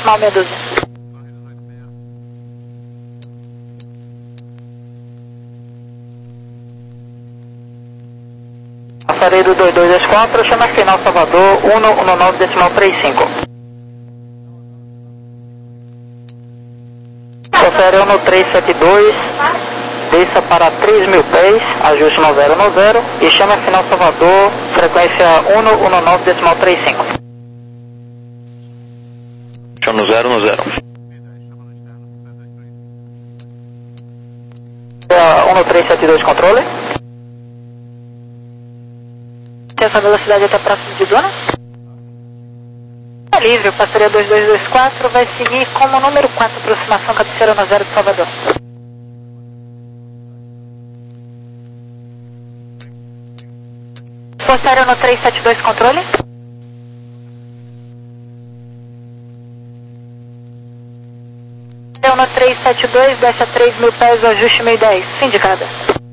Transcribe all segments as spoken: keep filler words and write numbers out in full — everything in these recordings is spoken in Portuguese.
decimal meia dúzia. Passaredo dois dois dois quatro, chama final Salvador, um um nove decimal trinta e cinco. Confere um três sete dois, desça para três mil pés, ajuste no zero no zero e chama final Salvador, frequência um um nove decimal trinta e cinco. Chama no zero no zero. um três sete dois, controle. Essa velocidade até próximo de Duna? É livre, o passaria dois dois dois quatro vai seguir como número quatro, aproximação cabeceira no zero de Salvador. Posterior no três sete dois, controle. Deu no três sete dois, desce a três mil pés, ajuste mil e dez, indicada.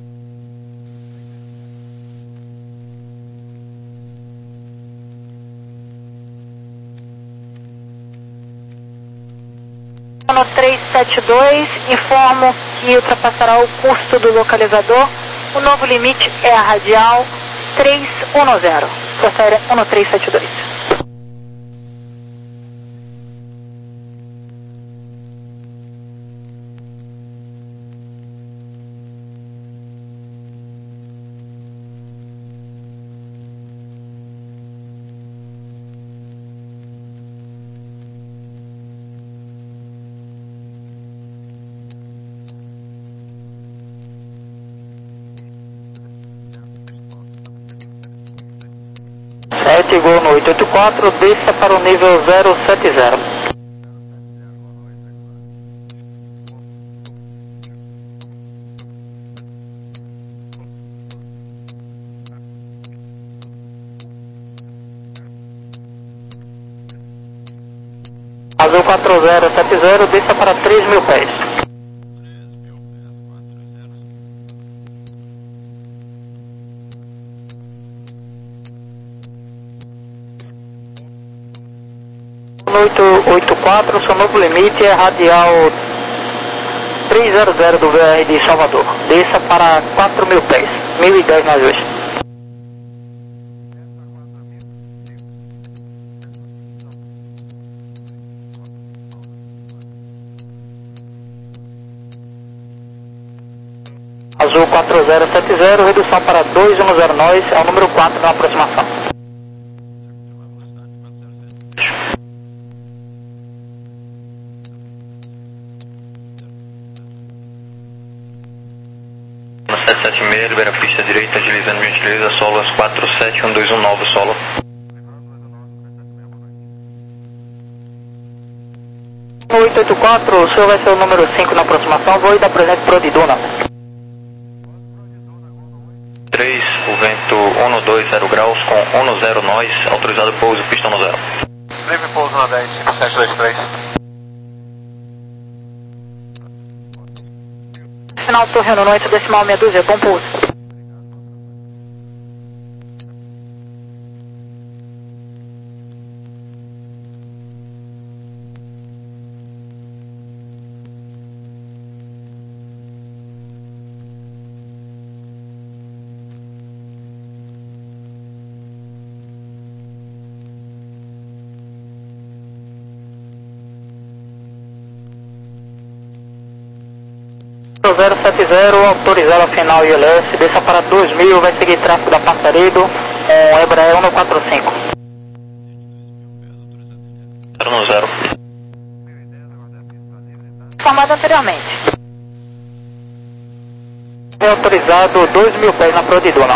No três sete dois, informo que ultrapassará o custo do localizador. O novo limite é a radial três um zero. Força Aérea um três sete dois. sete, Gol no oito oito quatro, desça para o nível zero sete zero. Azul quatro zero sete zero, desça para três mil pés. oito oito quatro, seu novo limite é radial trezentos do V R de Salvador. Desça para quatro mil pés, mil e dez na ajuste. Azul quatro zero sete zero, redução para dois um zero nós, é o número quatro na aproximação. sete sete seis, libera a pista direita, agilizando gentileza, solo quatro sete um dois um nove, solo. oito oito quatro, o senhor vai ser o número cinco na aproximação, vou dar presente para o de Duna. três, o vento um dois zero graus com um zero nós, autorizado pouso, pista no zero. Livre pouso na dez, cinco sete dois três. Final Torre no oito decimal meia dúzia, bom pouso. zero sete zero, autorizado a final I L S, desça para dois mil, vai seguir tráfego da Passaredo, com Embraer um quatro cinco. zero no zero. Informado anteriormente. É autorizado dois mil pés na Pro de Duna.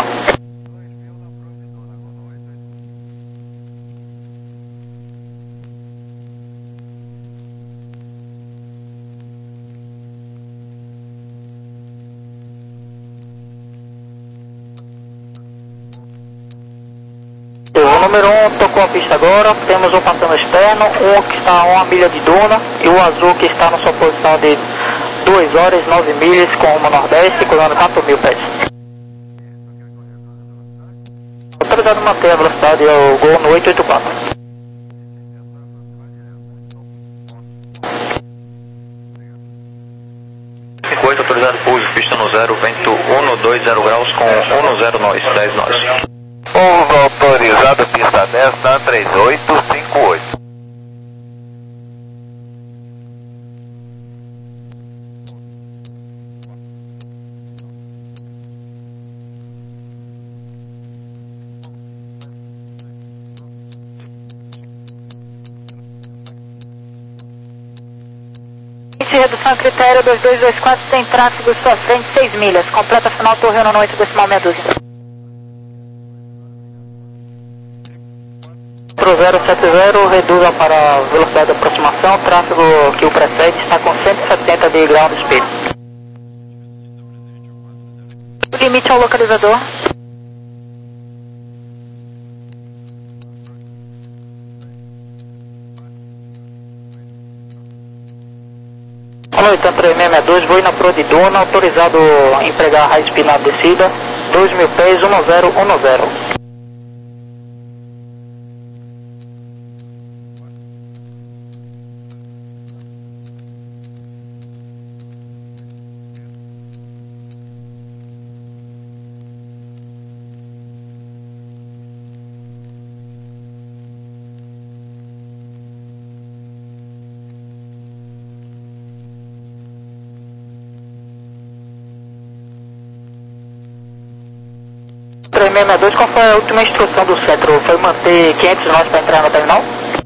O número um tocou a pista agora, temos um passando externo, um que está a uma milha de Duna e o azul que está na sua posição de duas horas, nove milhas com rumo nordeste, cruzando quatro mil pés. Autorizado a manter a velocidade ao Gol no oito oito quatro. autorizado pouso, pista no zero, vento um dois zero graus com um zero nós, dez nós. Pouso autorizado, pista dez, na três oito cinco oito. Redução a critério dois dois dois quatro, tem tráfego sua frente, seis milhas. Completa final, torre no oito decimal meia dúzia. quatro zero sete zero, reduza para a velocidade de aproximação. O tráfego que o precede está com cento e setenta de ground speed. O limite ao localizador. oitenta três seis dois, voo na proa de Duna, autorizado a empregar high speed na descida, dois mil pés, um zero um zero. três seis dois, qual foi a última instrução do centro? Foi manter quinhentos nós para entrar no terminal?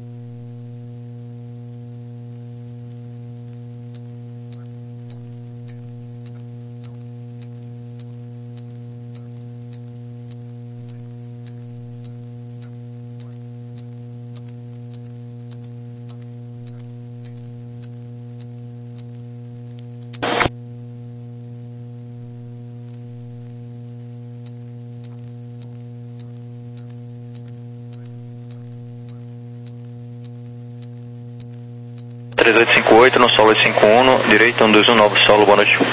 três oito cinco oito no solo oito cinco um, direito um dois um nove solo, boa noite.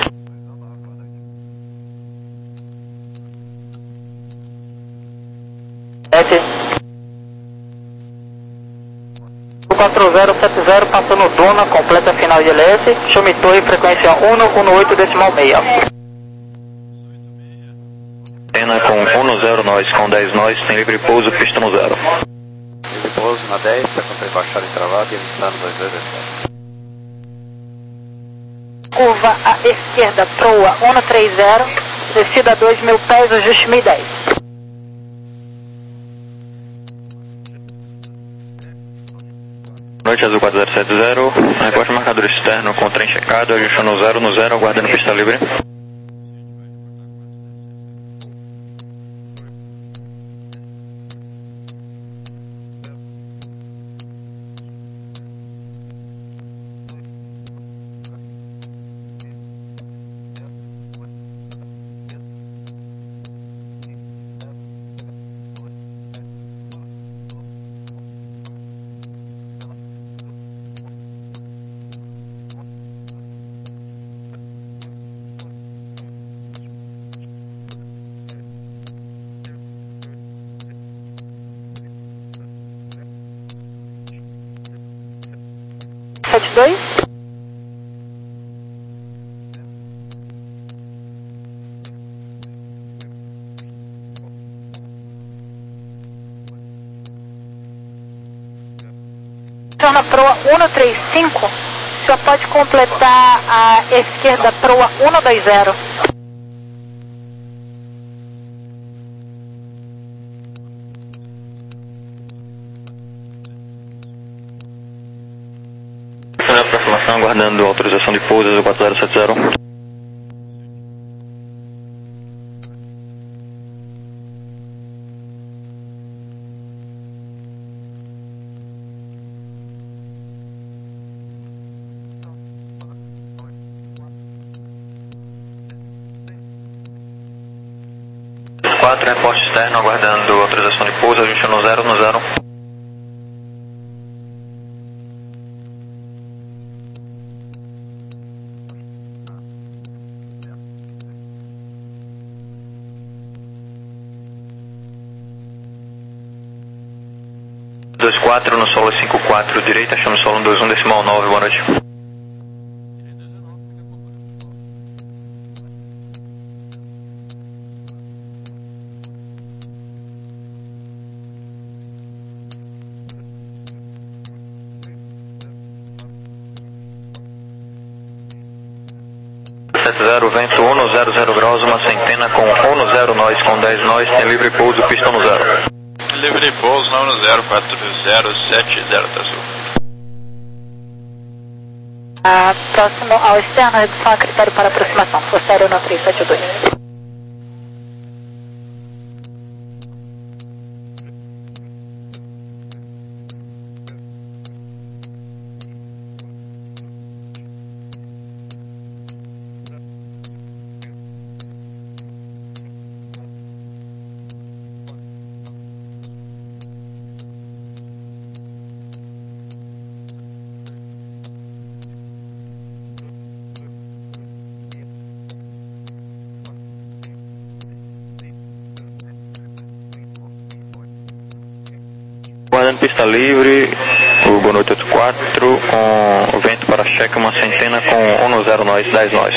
quatro zero sete zero, passando Duna, completa final de L S, chame torre, frequência um um oito decimal meia. Pena com um zero nós, com dez nós, tem livre pouso, pista no zero. Livre pouso na dez, está com três baixada e travada e ele está no dois dois dois quatro. Curva à esquerda, proa um três zero, descida dois mil pés, ajuste mil e dez. Noite azul quatro zero sete zero, reporte marcador externo com trem checado, ajustando zero no zero, aguardando pista livre. sete dois. Na proa um três cinco, só pode completar a esquerda proa um dois zero. Aproximação, aguardando autorização de pouso do quatro zero sete zero. quatro, reporte externo, aguardando autorização de pouso, ajustando zero no zero. dois quatro no solo cinco quatro, direita, chama solo um dois um decimal nove, boa noite. sete zero, vento cento graus, uma centena com dez nós, com dez nós, tem livre pouso, pista no zero. Livre pouso, nove zero quatro zero sete zero, tá sul. Ah, próximo ao externo, redução a critério para aproximação, força aérea no três sete dois. Guardando pista livre, o boa noite oito quatro, com vento para cheque, uma centena com dez nós, dez nós.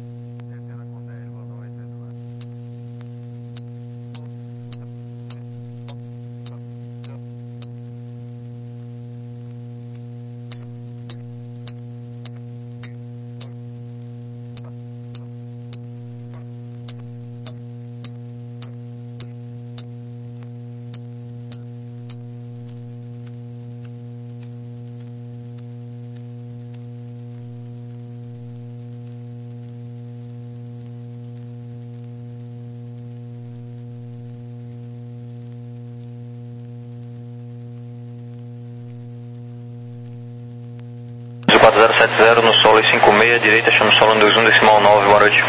quatro zero sete zero no solo e cinco seis, direita, chama solo dois um decimal nove, boa noite.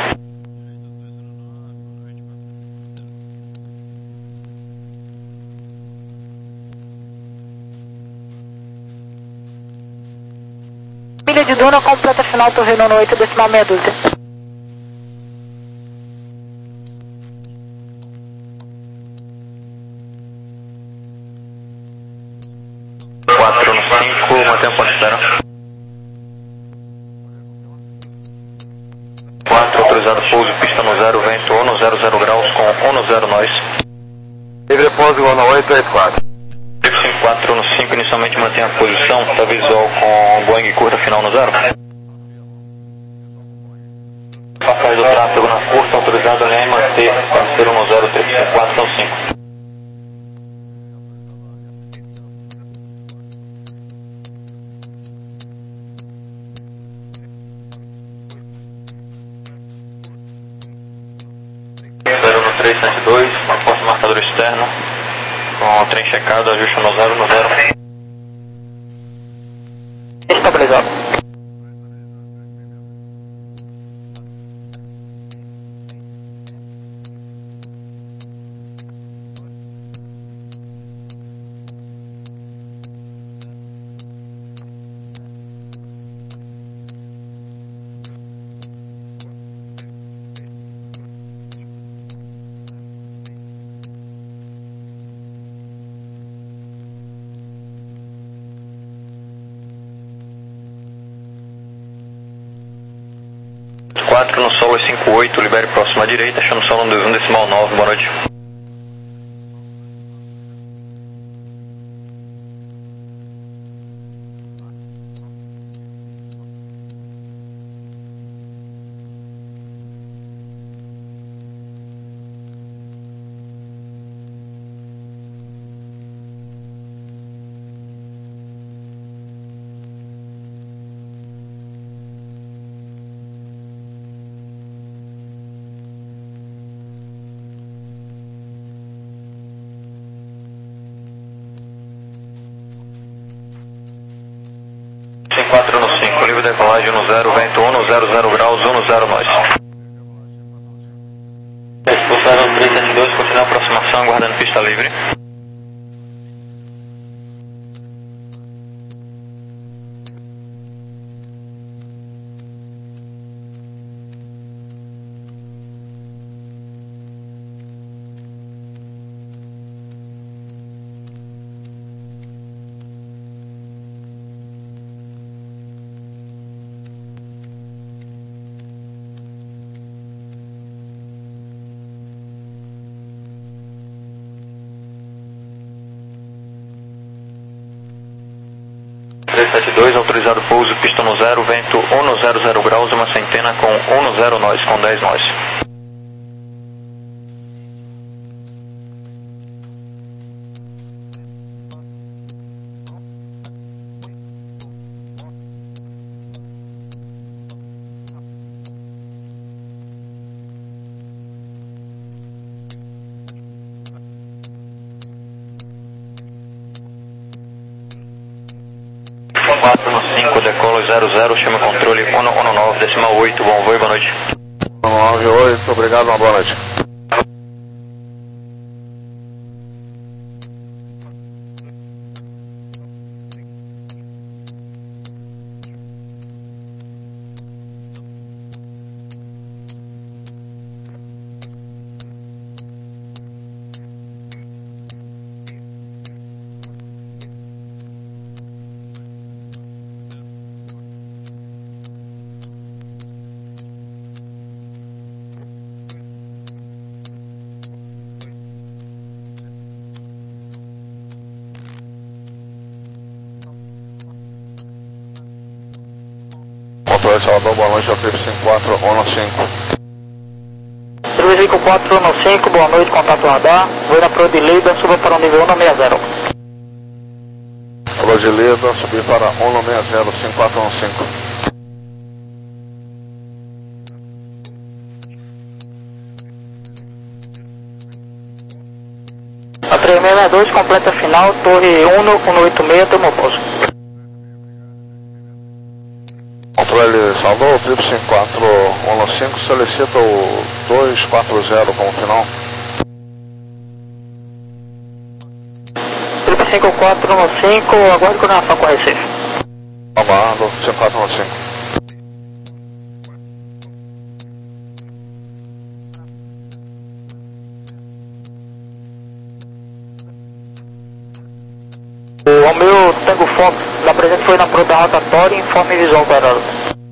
Milha de Duna, completa final, torre no oito decimal meia dúzia. quatro no cinco, mantém o ponto de espera. quatro, autorizado pouso, pista no zero, vento no zero zero graus, com dez nós. Livre pouso igual no oito oito quatro. cinco quatro no cinco, inicialmente mantém a posição, está visual com Boeing curta, final no zero. Passagem do tráfego na curta, autorizado alinhar e manter, parceiro no zero três cinco quatro, são cinco. três sete dois, aposto marcador externo, com o trem checado, ajuste no zero no zero. Estabilizado. quatro no solo e cinco oito, libere próximo à direita, chama solo dois um decimal nove, boa noite. quatro no cinco, livre decolagem no zero, vento um, zero zero graus, um zero nós. Expulsaram três sete dois, continua a aproximação, guardando pista livre. sete dois, autorizado pouso, pista no zero, vento cento e graus, uma centena com cento nós, com dez nós. quatro no cinco, decola zero zero, chama controle um um nove, decimal oito, bom voo e boa noite. um nove oito, obrigado, uma boa noite. Controle Salvador, boa noite, Trip cinco quatro um cinco. Trip cinco quatro um cinco, boa noite, contato radar. Vou na Pro de Lida, suba para o nível cento e sessenta. Pro de Lida, subir para cento e sessenta, cinco quatro um cinco. A três seis seis dois, completa final, torre um um oito seis, temo pouso. Controle Salvador, Trip cinco quatro um cinco, solicita o dois quatro zero como final. Trip cinco quatro um cinco, aguarde coordenação com Recife. Aguardo, cinco quatro um cinco. O meu Tango Fox, da presente foi na Pro da rotatória, informe visual para ela.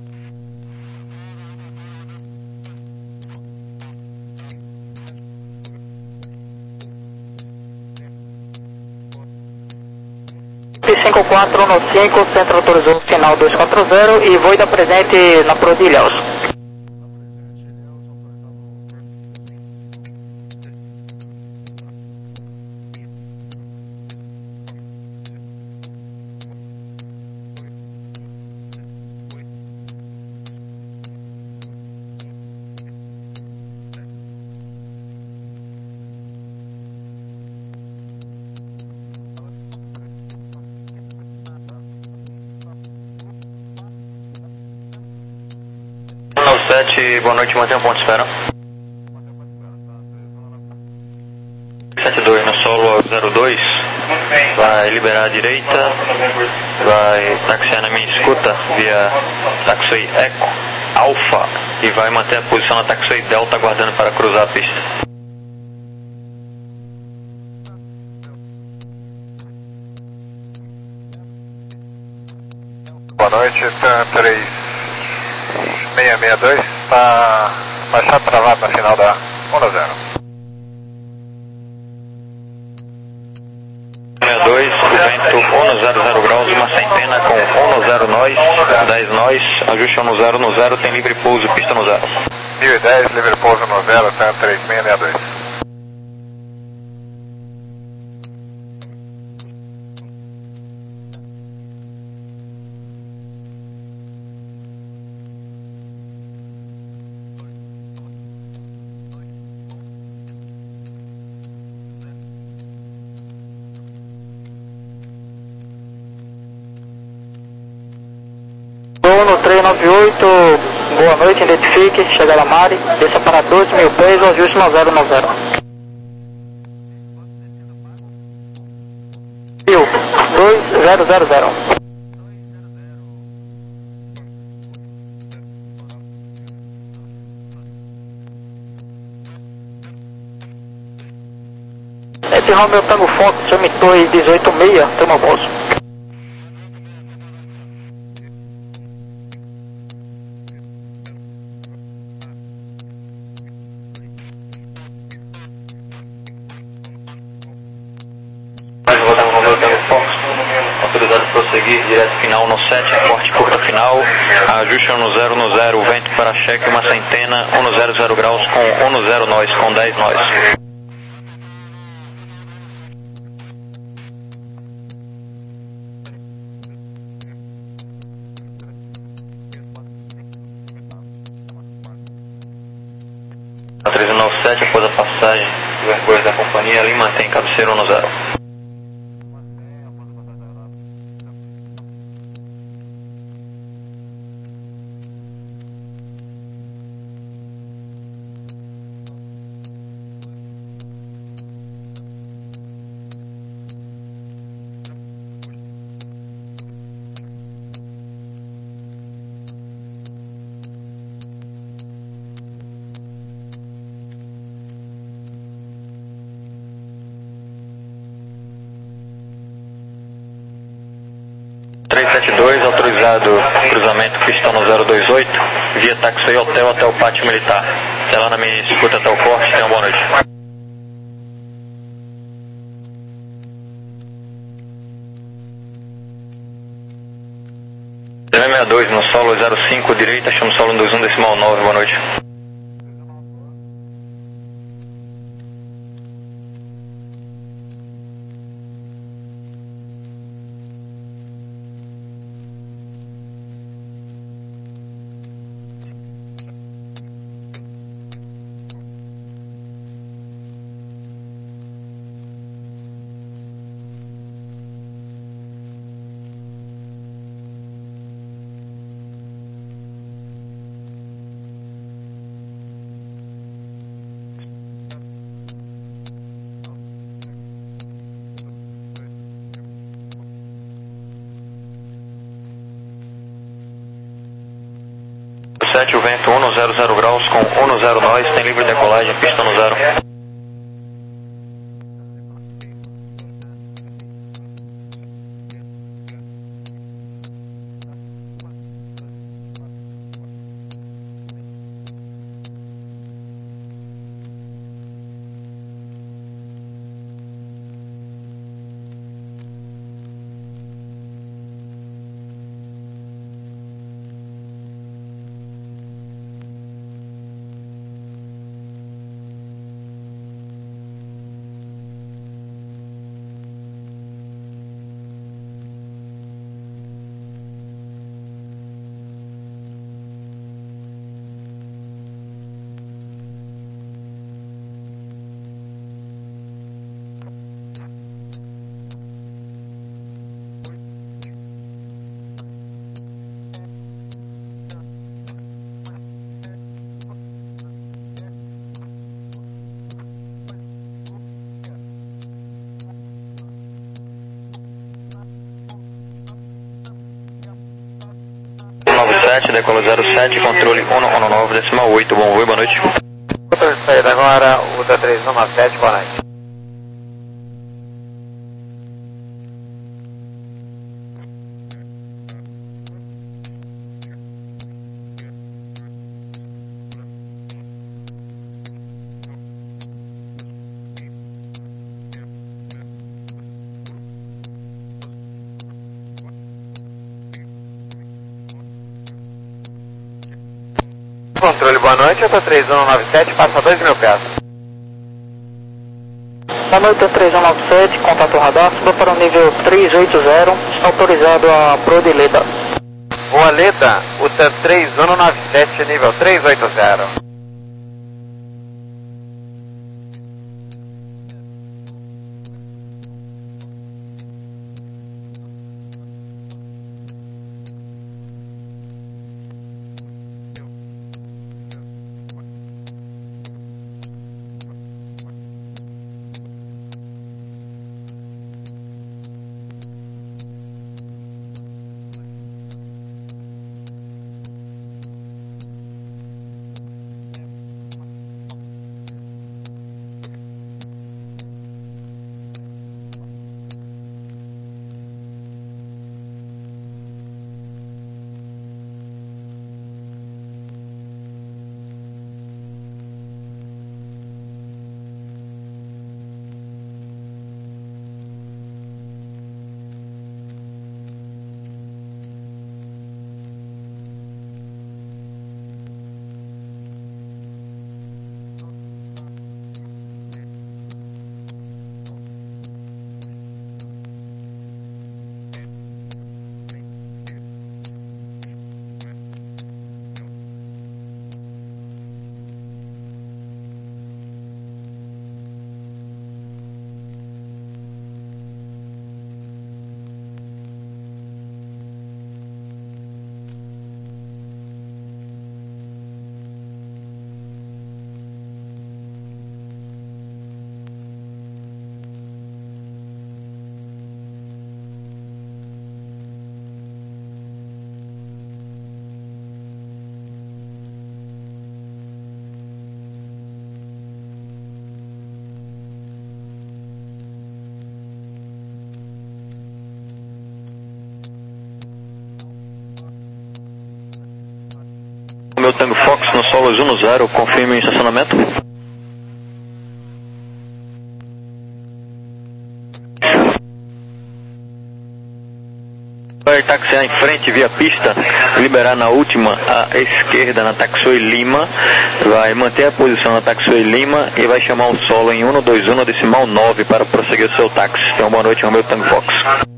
cinco quatro um cinco, centro autorizou final dois quatro zero e voo da presente na Pro de Ilhéus. sete, boa noite, mantenha um ponto de espera. sete dois no solo zero dois, vai liberar a direita, vai taxiar na minha escuta via taxiway Eco Alpha e vai manter a posição na taxiway Delta aguardando para cruzar a pista. Boa noite, TAM três seis seis dois, está baixado travado na final da um zero. sessenta e dois, o vento cento graus, uma centena com cento nós, dez nós, ajuste no zero no zero, tem livre pouso, pista no zero. mil e dez, livre pouso no zero, TAM três seis seis dois. No três nove oito, boa noite, identifique, chega a Mari, desça para doze mil pés, ajuste no zero no zero. dois zero zero zero. Esse Romeo Tango Fox, chame torre dezoito seis, temo bolso. Autorizado a prosseguir seguir direto final no sete, corte curta final, ajuste um zero no zero, vento para cheque, uma centena, um zero zero graus com um zero nós, com dez nós. A três nove sete, após a passagem do Airbus da companhia, ali mantém cabeceira um zero. três sete dois, autorizado cruzamento pistão no zero dois oito, via táxi hotel até o pátio militar. Até lá na minha escuta até o corte, tenha uma boa noite. zero sessenta e dois no solo zero cinco, direita, chama solo dois um decimal nove, boa noite. sete, o vento um zero zero graus com um zero nós, tem livre decolagem, pista no zero. Decola zero sete, controle um um nove, decimal oito, bom voo, boa noite. Outra saída agora, o da três um nove sete, boa noite. Controle, boa noite, eu tô três um nove sete, passa dois mil pés. Boa noite, três um nove sete, contato radar, suba para o nível três oito zero, está autorizado a Pro de Leda. Boa Leda, o três um nove sete, nível três oito zero. Romeo Tango Fox no solo um zero, confirme o estacionamento. Vai taxiar em frente via pista, liberar na última à esquerda na Taxiway Lima, vai manter a posição na Taxiway Lima e vai chamar o solo em um dois um decimal nove para prosseguir o seu táxi. Então, boa noite, Romeo Tango Fox.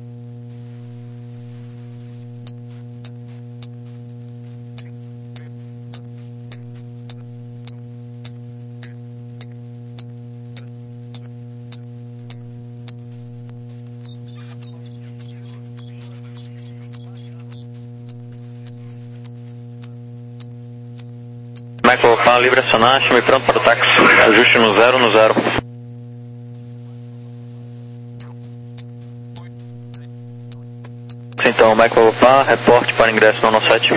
Michael Pan, livre acionar, chame pronto para o táxi, ajuste no zero, no zero. Então, Michael Pan, reporte para ingresso no nono sete.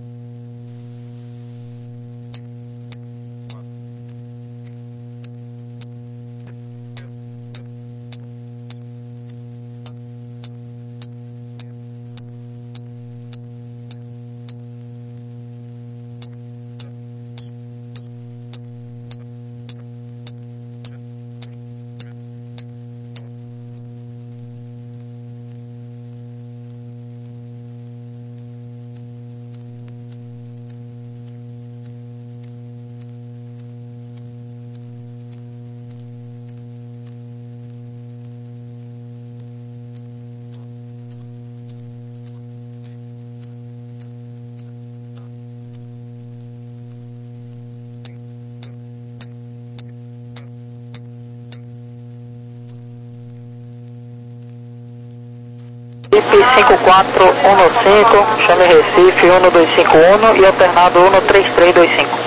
cinco quatro um cinco, chame Recife um dois cinco um e alternado um três três dois cinco.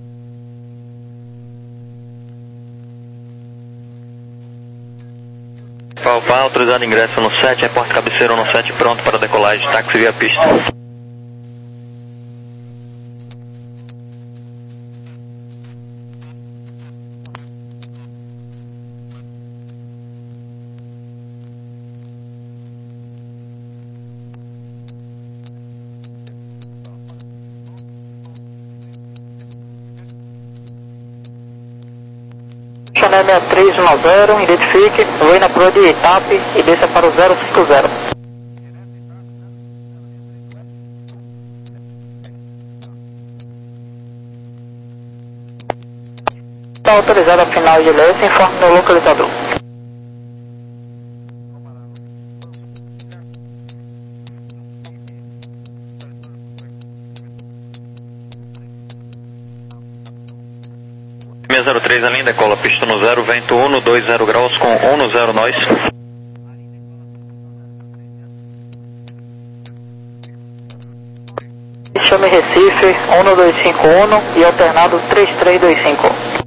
Palpar, autorizado ingresso no sete, reporte cabeceiro no sete, pronto para decolagem, táxi via pista. Chanel seis três um zero, identifique, voe na proa de Itape e desça para o zero cinco zero. Está autorizado a final de L S, informe no localizador. zero três, a linha decola, pista no zero, vento um, dois zero graus com um zero nós. Chame Recife um dois cinco um e alternado três três dois cinco.